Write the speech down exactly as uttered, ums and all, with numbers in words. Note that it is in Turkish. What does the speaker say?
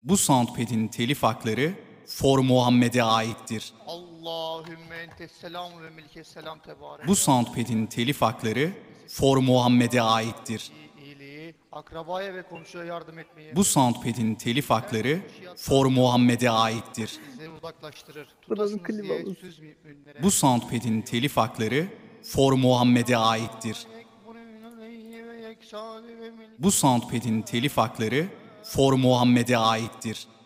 Bu soundpad'in telif hakları For Muhammed'e aittir. Allahümme entes selam ve milke selam tebarek. Bu soundpad'in telif hakları For Muhammed'e aittir. İyiliği, akrabaya ve komşuya yardım etmeyi Bu soundpad'in telif hakları For Muhammed'e aittir. sizi uzaklaştırır. Buranın Tutasınız klibi diye olsun. süz müminlere. Bu soundpad'in telif hakları For Muhammed'e aittir. Bu soundpad'in telif hakları For Muhammed'e aittir.